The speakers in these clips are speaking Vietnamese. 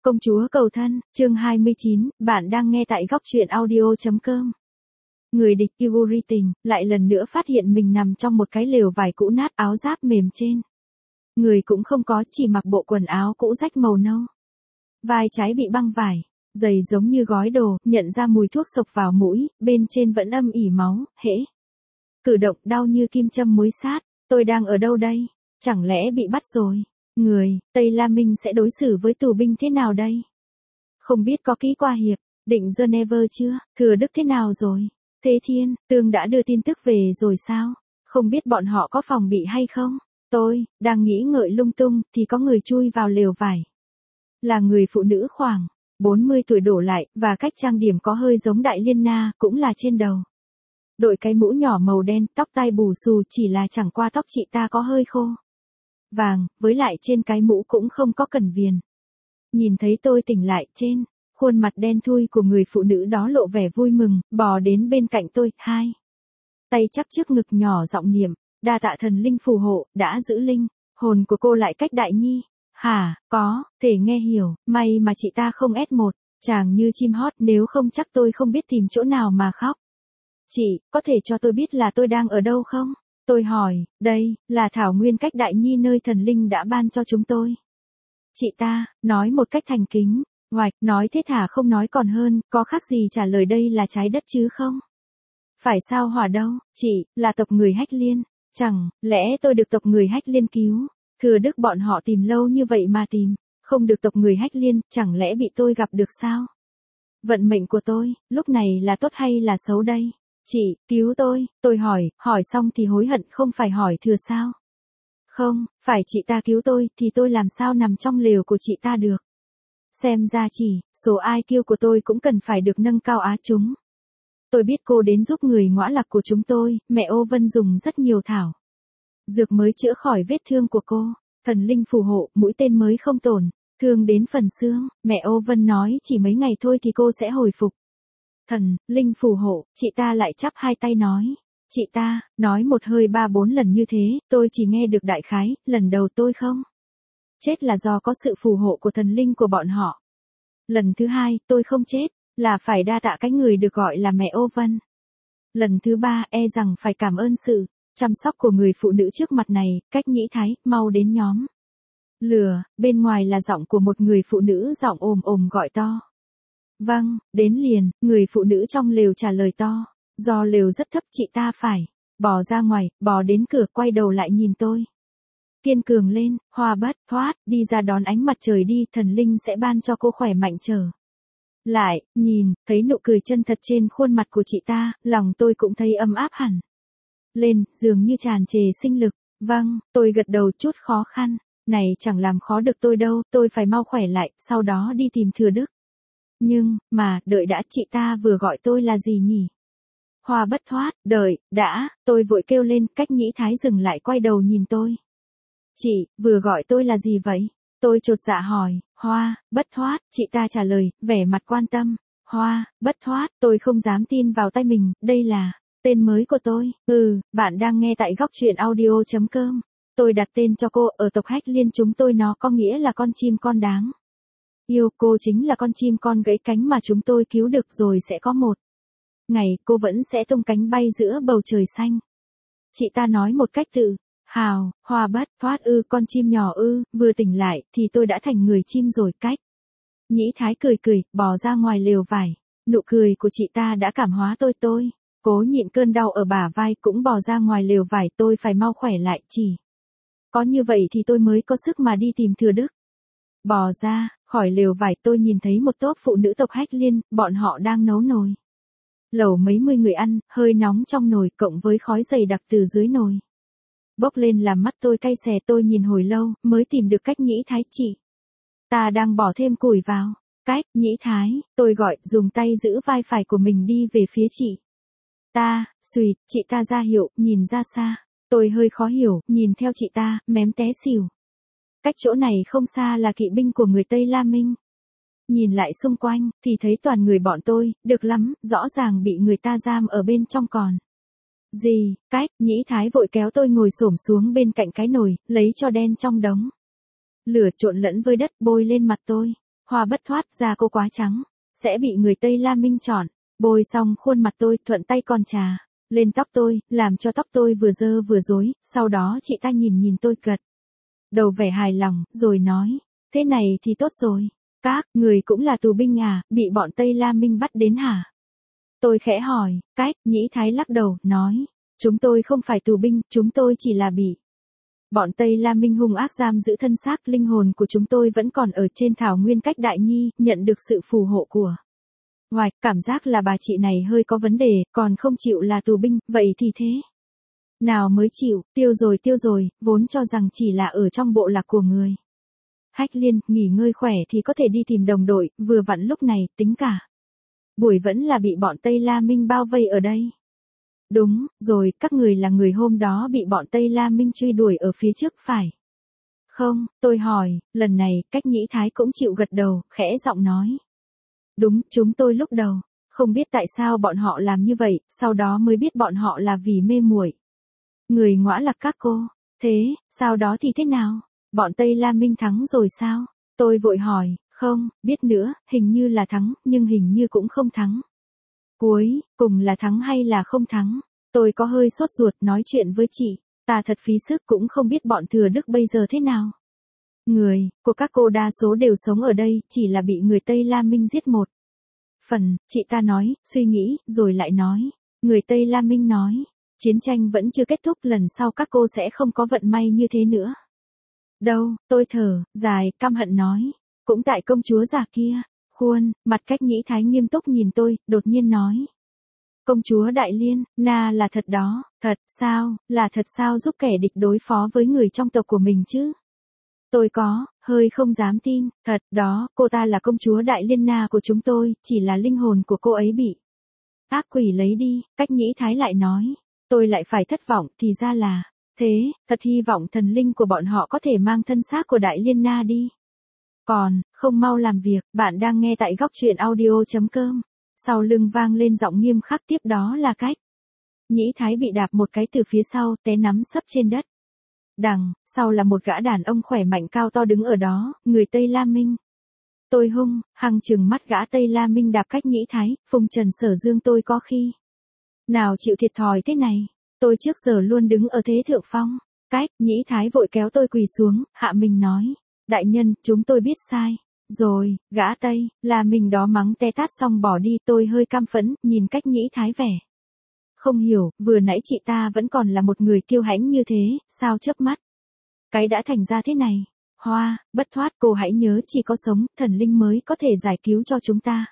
Công chúa cầu thân, chương 29, bạn đang nghe tại góc truyện audio.com. Người địch yêu vô ri tình, lại lần nữa phát hiện mình nằm trong một cái lều vải cũ nát, áo giáp mềm trên. Người cũng không có, chỉ mặc bộ quần áo cũ rách màu nâu. Vai trái bị băng vải, giày giống như gói đồ, nhận ra mùi thuốc xộc vào mũi, bên trên vẫn âm ỉ máu, hễ. Cử động đau như kim châm muối sát, tôi đang ở đâu đây? Chẳng lẽ bị bắt rồi? Người, Tây La Minh sẽ đối xử với tù binh thế nào đây? Không biết có ký qua hiệp, định Geneva chưa? Thừa Đức thế nào rồi? Thế Thiên, Tương đã đưa tin tức về rồi sao? Không biết bọn họ có phòng bị hay không? Tôi, đang nghĩ ngợi lung tung, thì có người chui vào lều vải. Là người phụ nữ khoảng 40 tuổi đổ lại, và cách trang điểm có hơi giống Đại Liên Na, cũng là trên đầu. Đội cái mũ nhỏ màu đen, tóc tai bù xù, chỉ là chẳng qua tóc chị ta có hơi khô vàng, với lại trên cái mũ cũng không có cần viền. Nhìn thấy tôi tỉnh lại, trên khuôn mặt đen thui của người phụ nữ đó lộ vẻ vui mừng, bò đến bên cạnh tôi, hai tay chắp trước ngực nhỏ giọng niệm, đa tạ thần linh phù hộ, đã giữ linh hồn của cô lại cách Đại Nhi. Hả, có, thể nghe hiểu, may mà chị ta không S1, chàng như chim hót, nếu không chắc tôi không biết tìm chỗ nào mà khóc. Chị, có thể cho tôi biết là tôi đang ở đâu không? Tôi hỏi, đây, là thảo nguyên cách Đại Nhi nơi thần linh đã ban cho chúng tôi. Chị ta, nói một cách thành kính, ngoạch, nói thế thả không nói còn hơn, có khác gì trả lời đây là trái đất chứ không? Phải sao hỏa đâu, chị, là tộc người Hách Liên, chẳng lẽ tôi được tộc người Hách Liên cứu? Thừa Đức bọn họ tìm lâu như vậy mà tìm, không được tộc người Hách Liên, chẳng lẽ bị tôi gặp được sao? Vận mệnh của tôi, lúc này là tốt hay là xấu đây? Chị, cứu tôi hỏi xong thì hối hận không phải hỏi thừa sao? Không, phải chị ta cứu tôi, thì tôi làm sao nằm trong lều của chị ta được? Xem ra chỉ, số IQ của tôi cũng cần phải được nâng cao á chúng. Tôi biết cô đến giúp người ngõa lạc của chúng tôi, mẹ Ô Vân dùng rất nhiều thảo dược mới chữa khỏi vết thương của cô, thần linh phù hộ, mũi tên mới không tổn thương đến phần xương, mẹ Ô Vân nói chỉ mấy ngày thôi thì cô sẽ hồi phục. Thần, linh phù hộ, chị ta lại chắp hai tay nói. Chị ta, nói một hơi 3-4 lần như thế, tôi chỉ nghe được đại khái, lần đầu tôi không chết là do có sự phù hộ của thần linh của bọn họ. Lần thứ hai, tôi không chết, là phải đa tạ cái người được gọi là mẹ Ô Vân. Lần thứ ba, rằng phải cảm ơn sự chăm sóc của người phụ nữ trước mặt này, cách nhĩ thái, mau đến nhóm lửa, bên ngoài là giọng của một người phụ nữ giọng ồm ồm gọi to. Vâng, đến liền, người phụ nữ trong lều trả lời to. Do lều rất thấp chị ta phải bò ra ngoài, bò đến cửa quay đầu lại nhìn tôi. Kiên cường lên, hoa bất thoát, đi ra đón ánh mặt trời đi, thần linh sẽ ban cho cô khỏe mạnh trở lại, nhìn, thấy nụ cười chân thật trên khuôn mặt của chị ta, lòng tôi cũng thấy ấm áp hẳn lên, dường như tràn trề sinh lực. Vâng, tôi gật đầu chút khó khăn, này chẳng làm khó được tôi đâu, tôi phải mau khỏe lại, sau đó đi tìm Thừa Đức. Nhưng, mà, đợi đã, chị ta vừa gọi tôi là gì nhỉ? Hoa bất thoát, đợi, đã, tôi vội kêu lên, cách nhĩ thái dừng lại quay đầu nhìn tôi. Chị, vừa gọi tôi là gì vậy? Tôi chột dạ hỏi, Hoa, bất thoát, chị ta trả lời, vẻ mặt quan tâm. Hoa, bất thoát, tôi không dám tin vào tay mình, đây là tên mới của tôi. Bạn đang nghe tại góc truyện audio.com. Tôi đặt tên cho cô, ở tộc Hách Liên chúng tôi nó có nghĩa là con chim con đáng yêu, cô chính là con chim con gãy cánh mà chúng tôi cứu được, rồi sẽ có một ngày cô vẫn sẽ tung cánh bay giữa bầu trời xanh. Chị ta nói một cách tự hào, Hoa bất thoát con chim nhỏ vừa tỉnh lại thì tôi đã thành người chim rồi, cách nhĩ thái cười cười, bò ra ngoài lều vải. Nụ cười của chị ta đã cảm hóa tôi cố nhịn cơn đau ở bả vai cũng bò ra ngoài lều vải, tôi phải mau khỏe lại, chỉ có như vậy thì tôi mới có sức mà đi tìm Thừa Đức. Bò ra khỏi lều vải, tôi nhìn thấy một tốp phụ nữ tộc Hách Liên, bọn họ đang nấu nồi lẩu mấy mươi người ăn, hơi nóng trong nồi cộng với khói dày đặc từ dưới nồi bốc lên làm mắt tôi cay xè. Tôi nhìn hồi lâu mới tìm được cách nhĩ thái, chị ta đang bỏ thêm củi vào. Cách nhĩ thái, tôi gọi, dùng tay giữ vai phải của mình đi về phía chị ta. Xùyt, chị ta ra hiệu, nhìn ra xa. Tôi hơi khó hiểu, nhìn theo chị ta, mém té xỉu. Cách chỗ này không xa là kỵ binh của người Tây La Minh. Nhìn lại xung quanh, thì thấy toàn người bọn tôi, được lắm, rõ ràng bị người ta giam ở bên trong còn. Gì, cách, nhĩ thái vội kéo tôi ngồi xổm xuống bên cạnh cái nồi, lấy cho đen trong đống lửa trộn lẫn với đất bôi lên mặt tôi. Hoa bất thoát, da cô quá trắng, sẽ bị người Tây La Minh chọn. Bôi xong khuôn mặt tôi, thuận tay còn chà lên tóc tôi, làm cho tóc tôi vừa dơ vừa rối, sau đó chị ta nhìn nhìn tôi gật đầu vẻ hài lòng, rồi nói, thế này thì tốt rồi. Các người cũng là tù binh à, bị bọn Tây La Minh bắt đến hả? Tôi khẽ hỏi, cách, Nhĩ Thái lắc đầu, nói, chúng tôi không phải tù binh, chúng tôi chỉ là bị bọn Tây La Minh hung ác giam giữ thân xác, linh hồn của chúng tôi vẫn còn ở trên thảo nguyên cách Đại Nhi, nhận được sự phù hộ của Hoài, cảm giác là bà chị này hơi có vấn đề, còn không chịu là tù binh, vậy thì thế nào mới chịu, tiêu rồi, vốn cho rằng chỉ là ở trong bộ lạc của người Hách Liên, nghỉ ngơi khỏe thì có thể đi tìm đồng đội, vừa vặn lúc này, tính cả buổi vẫn là bị bọn Tây La Minh bao vây ở đây. Đúng, rồi, các người là người hôm đó bị bọn Tây La Minh truy đuổi ở phía trước phải? Không, tôi hỏi, lần này, cách Nhĩ Thái cũng chịu gật đầu, khẽ giọng nói. Đúng, chúng tôi lúc đầu, không biết tại sao bọn họ làm như vậy, sau đó mới biết bọn họ là vì mê muội người ngõa lạc các cô. Thế, sau đó thì thế nào? Bọn Tây La Minh thắng rồi sao? Tôi vội hỏi, không, biết nữa, hình như là thắng, nhưng hình như cũng không thắng. Cuối cùng là thắng hay là không thắng? Tôi có hơi sốt ruột nói chuyện với chị, ta thật phí sức cũng không biết bọn Thừa Đức bây giờ thế nào. Người của các cô đa số đều sống ở đây, chỉ là bị người Tây La Minh giết một phần, chị ta nói, suy nghĩ, rồi lại nói. Người Tây La Minh nói, chiến tranh vẫn chưa kết thúc, lần sau các cô sẽ không có vận may như thế nữa. Đâu, tôi thở dài, căm hận nói, cũng tại công chúa già kia. Khuôn mặt cách Nhĩ Thái nghiêm túc nhìn tôi, đột nhiên nói. Công chúa Đại Liên, na là thật đó, thật sao, là thật sao giúp kẻ địch đối phó với người trong tộc của mình chứ? Tôi có, hơi không dám tin, thật đó, cô ta là công chúa Đại Liên na của chúng tôi, chỉ là linh hồn của cô ấy bị ác quỷ lấy đi, cách Nhĩ Thái lại nói. Tôi lại phải thất vọng, thì ra là thế, thật hy vọng thần linh của bọn họ có thể mang thân xác của Đại Liên na đi. Còn, không mau làm việc, bạn đang nghe tại góc truyện audio.com. Sau lưng vang lên giọng nghiêm khắc, tiếp đó là cách. Nhĩ Thái bị đạp một cái từ phía sau, té nắm sấp trên đất. Đằng sau là một gã đàn ông khỏe mạnh cao to đứng ở đó, người Tây La Minh. Tôi hung hăng trừng mắt gã Tây La Minh đạp cách Nhĩ Thái, Phùng Trần Sở Dương tôi có khi nào chịu thiệt thòi thế này. Tôi trước giờ luôn đứng ở thế thượng phong. Cách Nhĩ Thái vội kéo tôi quỳ xuống, hạ mình nói. Đại nhân, chúng tôi biết sai. Rồi, gã Tây La Minh đó mắng te tát xong bỏ đi, tôi hơi căm phẫn, nhìn cách Nhĩ Thái vẻ. Không hiểu, vừa nãy chị ta vẫn còn là một người kiêu hãnh như thế, sao chớp mắt. Cái đã thành ra thế này. Hoa, bất thoát, cô hãy nhớ chỉ có sống, thần linh mới có thể giải cứu cho chúng ta.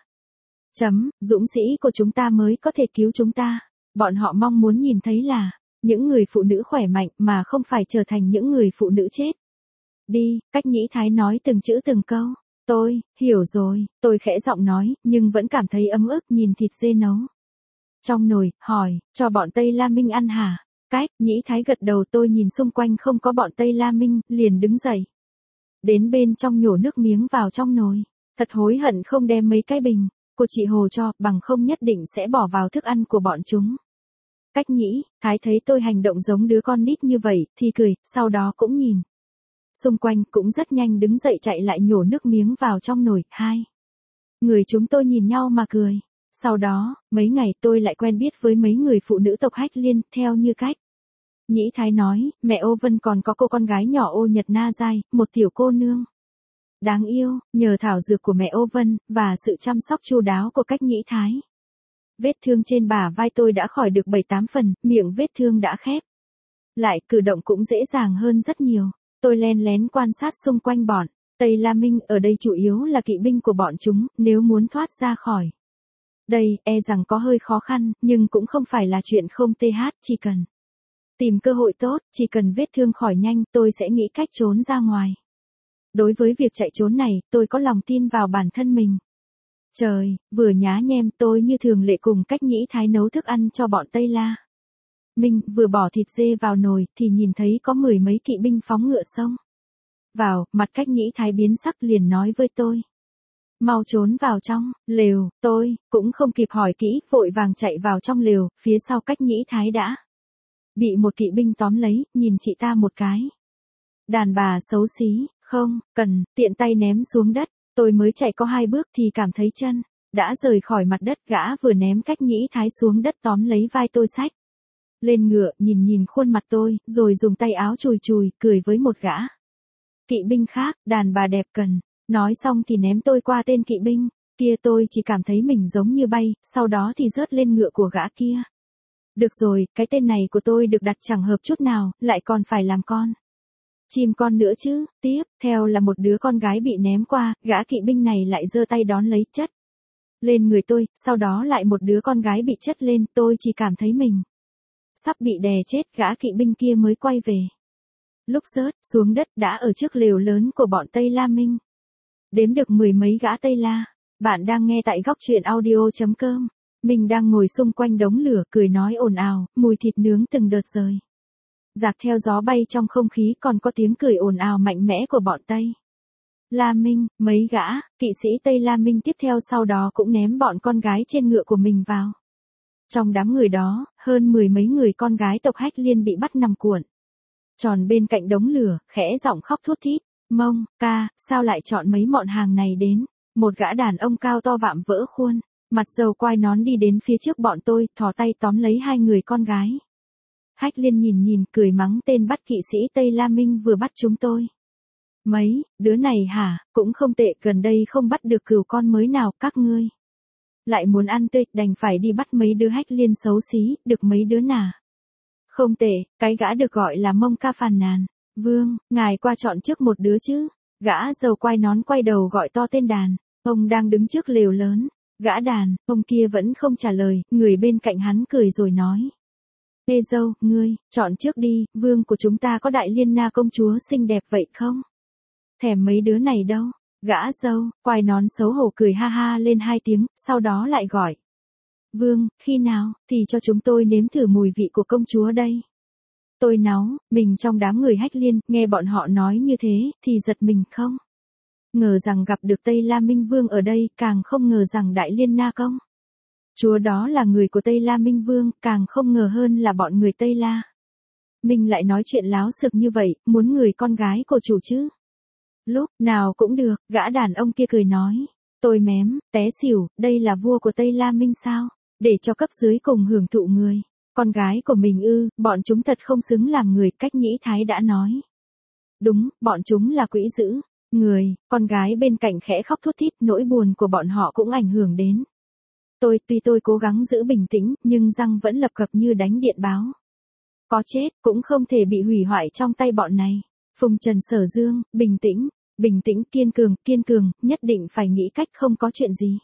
Dũng sĩ của chúng ta mới có thể cứu chúng ta. Bọn họ mong muốn nhìn thấy là những người phụ nữ khỏe mạnh mà không phải trở thành những người phụ nữ chết. Đi, cách Nhĩ Thái nói từng chữ từng câu. Tôi, hiểu rồi, tôi khẽ giọng nói, nhưng vẫn cảm thấy ấm ức nhìn thịt dê nấu trong nồi, hỏi, cho bọn Tây La Minh ăn hả? Cách Nhĩ Thái gật đầu, tôi nhìn xung quanh không có bọn Tây La Minh, liền đứng dậy. Đến bên trong nhổ nước miếng vào trong nồi. Thật hối hận không đem mấy cái bình của chị Hồ cho, bằng không nhất định sẽ bỏ vào thức ăn của bọn chúng. Cách Nhĩ Thái thấy tôi hành động giống đứa con nít như vậy, thì cười, sau đó cũng nhìn xung quanh, cũng rất nhanh đứng dậy chạy lại nhổ nước miếng vào trong nồi. Hai người chúng tôi nhìn nhau mà cười. Sau đó, mấy ngày tôi lại quen biết với mấy người phụ nữ tộc Hách Liên, theo như cách Nhĩ Thái nói, mẹ Ô Vân còn có cô con gái nhỏ Ô Nhật Na Giai, một tiểu cô nương đáng yêu, nhờ thảo dược của mẹ Ô Vân, và sự chăm sóc chu đáo của cách Nhĩ Thái. Vết thương trên bả vai tôi đã khỏi được 7-8 phần, miệng vết thương đã khép lại, cử động cũng dễ dàng hơn rất nhiều. Tôi len lén quan sát xung quanh bọn Tây La Minh, ở đây chủ yếu là kỵ binh của bọn chúng, nếu muốn thoát ra khỏi đây, e rằng có hơi khó khăn, nhưng cũng không phải là chuyện không th, chỉ cần tìm cơ hội tốt, chỉ cần vết thương khỏi nhanh, tôi sẽ nghĩ cách trốn ra ngoài. Đối với việc chạy trốn này, tôi có lòng tin vào bản thân mình. Trời, vừa nhá nhem, tôi như thường lệ cùng cách Nhĩ Thái nấu thức ăn cho bọn Tây La Minh, vừa bỏ thịt dê vào nồi, thì nhìn thấy có 10 mấy kỵ binh phóng ngựa xông vào, mặt cách Nhĩ Thái biến sắc liền nói với tôi. Mau trốn vào trong lều, tôi cũng không kịp hỏi kỹ, vội vàng chạy vào trong lều, phía sau cách Nhĩ Thái đã bị một kỵ binh tóm lấy, nhìn chị ta một cái. Đàn bà xấu xí, không cần, tiện tay ném xuống đất. Tôi mới chạy có 2 bước thì cảm thấy chân đã rời khỏi mặt đất, gã vừa ném cách nhĩ thái xuống đất tóm lấy vai tôi xách lên ngựa, nhìn khuôn mặt tôi, rồi dùng tay áo chùi chùi, cười với một gã kỵ binh khác, đàn bà đẹp cần. Nói xong thì ném tôi qua tên kỵ binh kia, tôi chỉ cảm thấy mình giống như bay, sau đó thì rớt lên ngựa của gã kia. Được rồi, cái tên này của tôi được đặt chẳng hợp chút nào, lại còn phải làm con chim con nữa chứ. Tiếp theo là một đứa con gái bị ném qua, gã kỵ binh này lại giơ tay đón lấy chất lên người tôi, sau đó lại một đứa con gái bị chất lên, tôi chỉ cảm thấy mình sắp bị đè chết, gã kỵ binh kia mới quay về. Lúc rớt xuống đất đã ở trước lều lớn của bọn Tây La Minh. Đếm được 10 mấy gã Tây La. Bạn đang nghe tại góc truyện audio.com. Mình đang ngồi xung quanh đống lửa cười nói ồn ào, mùi thịt nướng từng đợt rời rạc theo gió bay trong không khí, còn có tiếng cười ồn ào mạnh mẽ của bọn Tây La Minh. Mấy gã kỵ sĩ Tây La Minh tiếp theo sau đó cũng ném bọn con gái trên ngựa của mình vào. Trong đám người đó, hơn 10 mấy người con gái tộc Hách Liên bị bắt nằm cuộn tròn bên cạnh đống lửa, khẽ giọng khóc thút thít. Mông ca, sao lại chọn mấy mọn hàng này đến? Một gã đàn ông cao to vạm vỡ khuôn, mặt dầu quai nón đi đến phía trước bọn tôi, thò tay tóm lấy 2 người con gái. Hách Liên nhìn cười mắng tên bắt kỵ sĩ Tây La Minh vừa bắt chúng tôi. Mấy đứa này hả, cũng không tệ, gần đây không bắt được cừu con mới nào, các ngươi lại muốn ăn tươi, đành phải đi bắt mấy đứa. Hách Liên xấu xí, được mấy đứa nà không tệ, cái gã được gọi là Mông ca phàn nàn. Vương, ngài qua chọn trước một đứa chứ. Gã dầu quai nón quay đầu gọi to tên đàn ông đang đứng trước lều lớn. Gã đàn ông kia vẫn không trả lời, người bên cạnh hắn cười rồi nói. Ê dâu, ngươi chọn trước đi, vương của chúng ta có Đại Liên Na công chúa xinh đẹp vậy không? Thèm mấy đứa này đâu. Gã dâu quai nón xấu hổ cười ha ha lên 2 tiếng, sau đó lại gọi. Vương, khi nào thì cho chúng tôi nếm thử mùi vị của công chúa đây. Tôi náu mình trong đám người Hách Liên, nghe bọn họ nói như thế thì giật mình, không ngờ rằng gặp được Tây La Minh Vương ở đây, càng không ngờ rằng Đại Liên Na công chúa đó là người của Tây La Minh Vương, càng không ngờ hơn là bọn người Tây La Minh lại nói chuyện láo xược như vậy, muốn người con gái của chủ chứ. Lúc nào cũng được, gã đàn ông kia cười nói. Tôi mém té xỉu, đây là vua của Tây La Minh sao? Để cho cấp dưới cùng hưởng thụ người con gái của mình ư? Bọn chúng thật không xứng làm người, cách nhĩ thái đã nói. Đúng, bọn chúng là quỷ dữ người. Con gái bên cạnh khẽ khóc thút thít, nỗi buồn của bọn họ cũng ảnh hưởng đến tôi. Tuy tôi cố gắng giữ bình tĩnh, nhưng răng vẫn lập cập như đánh điện báo. Có chết cũng không thể bị hủy hoại trong tay bọn này. Phùng Trần Sở Dương, bình tĩnh, kiên cường, nhất định phải nghĩ cách không có chuyện gì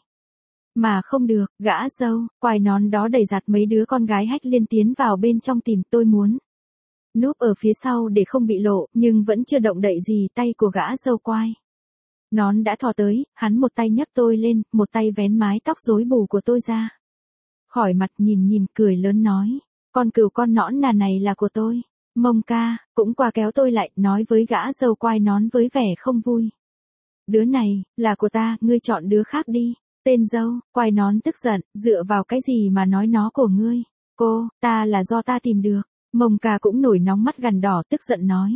mà không được. Gã dâu quai nón đó đẩy giạt mấy đứa con gái Hách Liên tiến vào bên trong tìm. Tôi muốn núp ở phía sau để không bị lộ, nhưng vẫn chưa động đậy gì. Tay của gã dâu quai nón đã thò tới, hắn một tay nhấc tôi lên, một tay vén mái tóc rối bù của tôi ra khỏi mặt, nhìn cười lớn nói. Con cừu con nõn nà này là của tôi. Mông ca cũng qua kéo tôi lại, nói với gã dâu quai nón với vẻ không vui. Đứa này là của ta, ngươi chọn đứa khác đi. Tên dâu quai nón tức giận, dựa vào cái gì mà nói nó của ngươi? Ta là do ta tìm được. Mông ca cũng nổi nóng, mắt gằn đỏ, tức giận nói.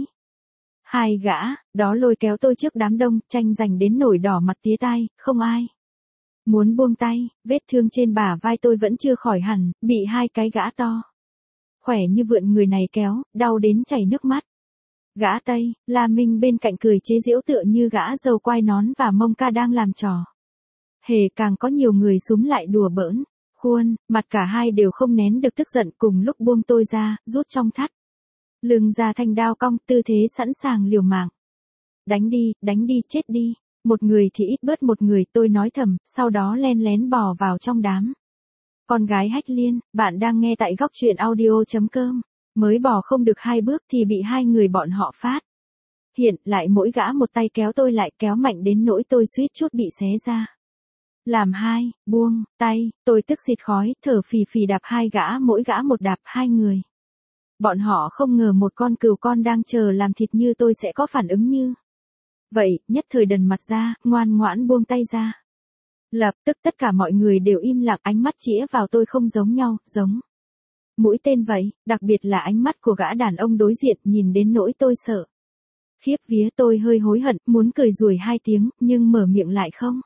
2 gã đó lôi kéo tôi trước đám đông, tranh giành đến nổi đỏ mặt tía tai, không ai muốn buông tay. Vết thương trên bả vai tôi vẫn chưa khỏi hẳn, bị 2 cái gã to khỏe như vượn người này kéo, đau đến chảy nước mắt. Gã Tây La Minh bên cạnh cười chế giễu, tựa như gã dâu quai nón và Mông ca đang làm trò hề. Càng có nhiều người xúm lại đùa bỡn. Khuôn mặt cả hai đều không nén được tức giận, cùng lúc buông tôi ra, rút trong thắt lưng ra thanh đao cong, tư thế sẵn sàng liều mạng. Đánh đi, chết đi. Một người thì ít bớt một người, tôi nói thầm, sau đó len lén bò vào trong đám con gái Hách Liên. Bạn đang nghe tại góc truyện audio.com. Mới bò không được 2 bước thì bị 2 người bọn họ phát hiện lại, mỗi gã một tay kéo tôi lại, kéo mạnh đến nỗi tôi suýt chút bị xé ra làm hai. Buông tay, tôi tức xịt khói, thở phì phì đạp 2 gã, mỗi gã một đạp. 2 người bọn họ không ngờ một con cừu con đang chờ làm thịt như tôi sẽ có phản ứng như vậy, nhất thời đần mặt ra, ngoan ngoãn buông tay ra. Lập tức tất cả mọi người đều im lặng, ánh mắt chĩa vào tôi không giống nhau, giống mũi tên vậy, đặc biệt là ánh mắt của gã đàn ông đối diện, nhìn đến nỗi tôi sợ Khiếp vía, tôi hơi hối hận, muốn cười rủi 2 tiếng, nhưng mở miệng lại không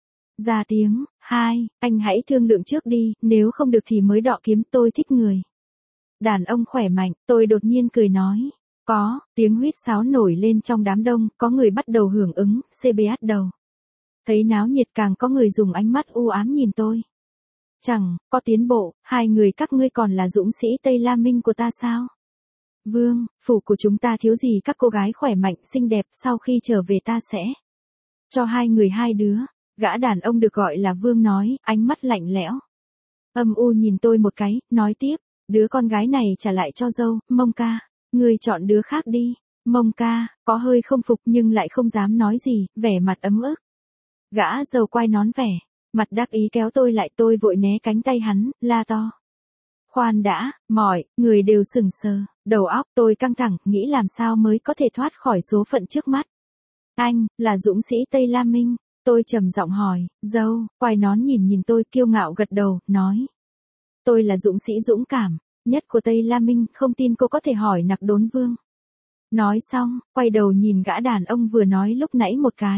ra tiếng. Anh hãy thương lượng trước đi, nếu không được thì mới đọ kiếm, tôi thích người đàn ông khỏe mạnh. Tôi đột nhiên cười nói. Có, tiếng huýt sáo nổi lên trong đám đông, có người bắt đầu hưởng ứng, CBS đầu. Thấy náo nhiệt càng có người dùng ánh mắt u ám nhìn tôi. Chẳng có tiến bộ, 2 người các ngươi còn là dũng sĩ Tây La Minh của ta sao? Vương, phủ của chúng ta thiếu gì các cô gái khỏe mạnh, xinh đẹp, sau khi trở về ta sẽ cho 2 người 2 đứa. Gã đàn ông được gọi là Vương nói, ánh mắt lạnh lẽo. Âm u nhìn tôi một cái, nói tiếp, đứa con gái này trả lại cho dâu, Mông ca, ngươi chọn đứa khác đi. Mông ca, có hơi không phục nhưng lại không dám nói gì, vẻ mặt ấm ức. Gã dâu quay nón vẻ, mặt đắc ý kéo tôi lại, tôi vội né cánh tay hắn, la to. Khoan đã, mọi người đều sững sờ, đầu óc tôi căng thẳng, nghĩ làm sao mới có thể thoát khỏi số phận trước mắt. Anh, là dũng sĩ Tây La Minh. Tôi trầm giọng hỏi, dâu, quai nón nhìn tôi kiêu ngạo gật đầu, nói. Tôi là dũng sĩ dũng cảm nhất của Tây La Minh, không tin cô có thể hỏi Nặc Đốn Vương. Nói xong, quay đầu nhìn gã đàn ông vừa nói lúc nãy một cái.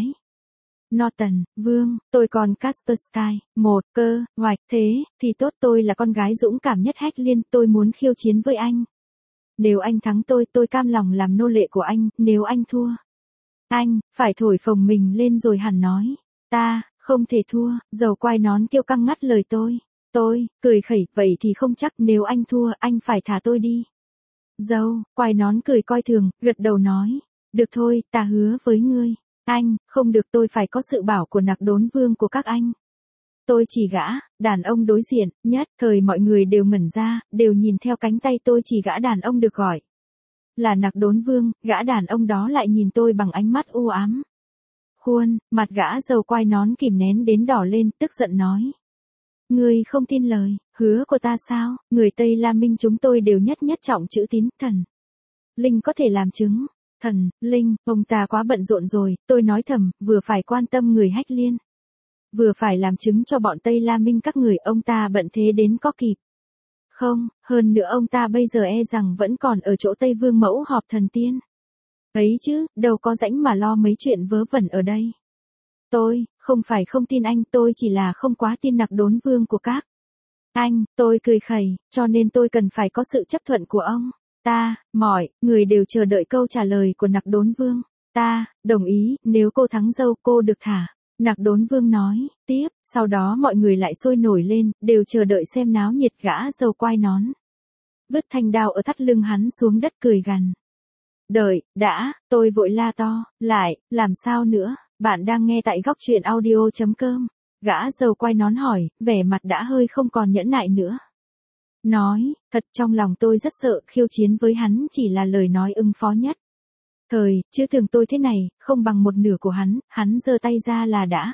Norton, Vương, tôi còn Kaspersky, một cơ, hoạch, thế, thì tốt, tôi là con gái dũng cảm nhất Hách Liên, tôi muốn khiêu chiến với anh. Nếu anh thắng tôi cam lòng làm nô lệ của anh, nếu anh thua. Anh, phải thổi phồng mình lên rồi hẳn nói. Ta, không thể thua, dầu quai nón kiêu căng ngắt lời tôi. Tôi, cười khẩy, vậy thì không chắc, nếu anh thua, anh phải thả tôi đi. Dâu, quai nón cười coi thường, gật đầu nói. Được thôi, ta hứa với ngươi. Anh, không được, tôi phải có sự bảo của Nặc Đốn Vương của các anh. Tôi chỉ gã, đàn ông đối diện, nhất thời mọi người đều ngẩn ra, đều nhìn theo cánh tay tôi chỉ gã đàn ông được gọi là Nặc Đốn Vương, gã đàn ông đó lại nhìn tôi bằng ánh mắt u ám. Khuôn, mặt gã dâu quai nón kìm nén đến đỏ lên, tức giận nói. Ngươi không tin lời hứa của ta sao? Người Tây La Minh chúng tôi đều nhất trọng chữ tín, thần linh có thể làm chứng. Thần linh, ông ta quá bận rộn rồi, tôi nói thầm, vừa phải quan tâm người Hách Liên, vừa phải làm chứng cho bọn Tây La Minh các người, ông ta bận thế đến có kịp không? Hơn nữa ông ta bây giờ e rằng vẫn còn ở chỗ Tây Vương Mẫu họp thần tiên ấy chứ, đâu có rảnh mà lo mấy chuyện vớ vẩn ở đây. Tôi, không phải không tin anh, tôi chỉ là không quá tin Nặc Đốn Vương của các anh. Tôi cười khẩy, cho nên tôi cần phải có sự chấp thuận của ông. Mọi người đều chờ đợi câu trả lời của Nặc Đốn Vương. Ta, đồng ý, nếu cô thắng dâu, cô được thả. Nặc Đốn Vương nói, tiếp, sau đó mọi người lại sôi nổi lên, đều chờ đợi xem náo nhiệt. Gã dâu quai nón vứt thanh đao ở thắt lưng hắn xuống đất cười gằn. Đợi, đã, tôi vội la to, lại, làm sao nữa, bạn đang nghe tại góc truyện audio.com. Gã dâu quai nón hỏi, vẻ mặt đã hơi không còn nhẫn nại nữa. Nói, thật trong lòng tôi rất sợ, khiêu chiến với hắn chỉ là lời nói ứng phó nhất. Chứ thường tôi thế này, không bằng một nửa của hắn giơ tay ra là đã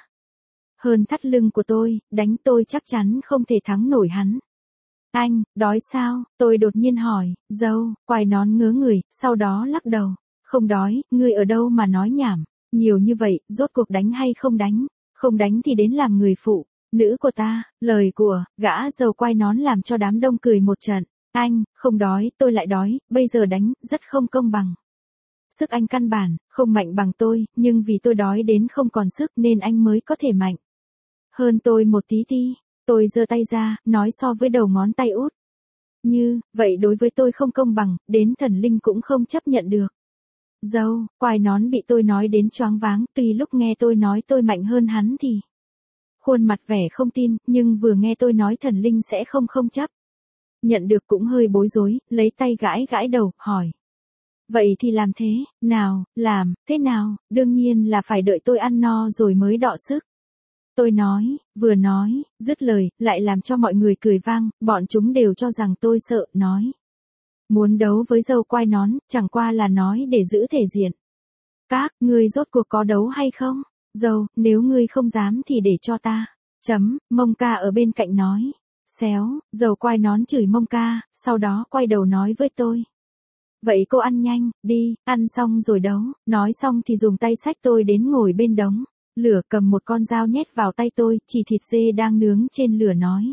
hơn thắt lưng của tôi, đánh tôi chắc chắn không thể thắng nổi hắn. Anh, đói sao? Tôi đột nhiên hỏi, dâu, quai nón ngớ người, sau đó lắc đầu. Không đói, ngươi ở đâu mà nói nhảm, nhiều như vậy, rốt cuộc đánh hay không đánh? Không đánh thì đến làm người phụ nữ của ta. Lời của gã dâu quai nón làm cho đám đông cười một trận. Anh, không đói, tôi lại đói, bây giờ đánh, rất không công bằng. Sức anh căn bản, không mạnh bằng tôi, nhưng vì tôi đói đến không còn sức nên anh mới có thể mạnh hơn tôi một tí ti. Tôi giơ tay ra, nói so với đầu ngón tay út. Như, vậy đối với tôi không công bằng, đến thần linh cũng không chấp nhận được. Dâu, quai nón bị tôi nói đến choáng váng, tuy lúc nghe tôi nói tôi mạnh hơn hắn thì khuôn mặt vẻ không tin, nhưng vừa nghe tôi nói thần linh sẽ không chấp nhận được cũng hơi bối rối, lấy tay gãi đầu, hỏi. Vậy thì làm thế nào, làm thế nào? Đương nhiên là phải đợi tôi ăn no rồi mới đọ sức. Tôi nói, vừa nói, dứt lời, lại làm cho mọi người cười vang, bọn chúng đều cho rằng tôi sợ, nói. Muốn đấu với dâu quai nón, chẳng qua là nói để giữ thể diện. Các ngươi rốt cuộc có đấu hay không? Dâu, nếu ngươi không dám thì để cho ta. Mông ca ở bên cạnh nói. Xéo, dâu quai nón chửi Mông ca, sau đó quay đầu nói với tôi. Vậy cô ăn nhanh, đi, ăn xong rồi đấu. Nói xong thì dùng tay xách tôi đến ngồi bên đống lửa, cầm một con dao nhét vào tay tôi, chỉ thịt dê đang nướng trên lửa nói.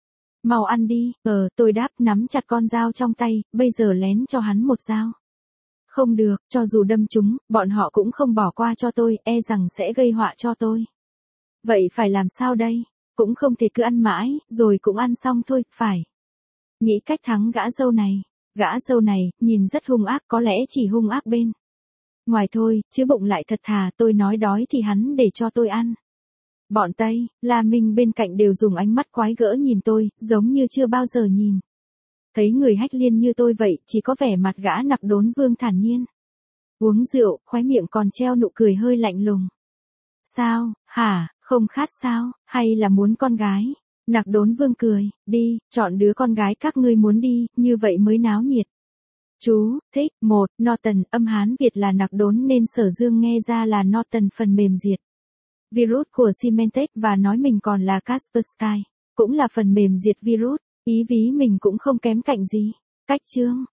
Mau ăn đi. Tôi đáp, nắm chặt con dao trong tay, bây giờ lén cho hắn một dao. Không được, cho dù đâm chúng, bọn họ cũng không bỏ qua cho tôi, e rằng sẽ gây họa cho tôi. Vậy phải làm sao đây? Cũng không thể cứ ăn mãi, rồi cũng ăn xong thôi, phải. Nghĩ cách thắng gã dâu này. Gã dâu này, nhìn rất hung ác, có lẽ chỉ hung ác bên ngoài thôi, chứ bụng lại thật thà, tôi nói đói thì hắn để cho tôi ăn. Bọn Tây, La Minh bên cạnh đều dùng ánh mắt quái gỡ nhìn tôi, giống như chưa bao giờ nhìn. Thấy người Hách Liên như tôi vậy, chỉ có vẻ mặt gã Nặc Đốn Vương thản nhiên. Uống rượu, khóe miệng còn treo nụ cười hơi lạnh lùng. Sao, hả, không khát sao, hay là muốn con gái? Nặc Đốn Vương cười, đi, chọn đứa con gái các ngươi muốn đi, như vậy mới náo nhiệt. Chú, thích, Norton, âm Hán Việt là Nặc Đốn nên Sở Dương nghe ra là Norton phần mềm diệt virus của Symantec và nói mình còn là Kaspersky, cũng là phần mềm diệt virus, ý ví mình cũng không kém cạnh gì. Cách chương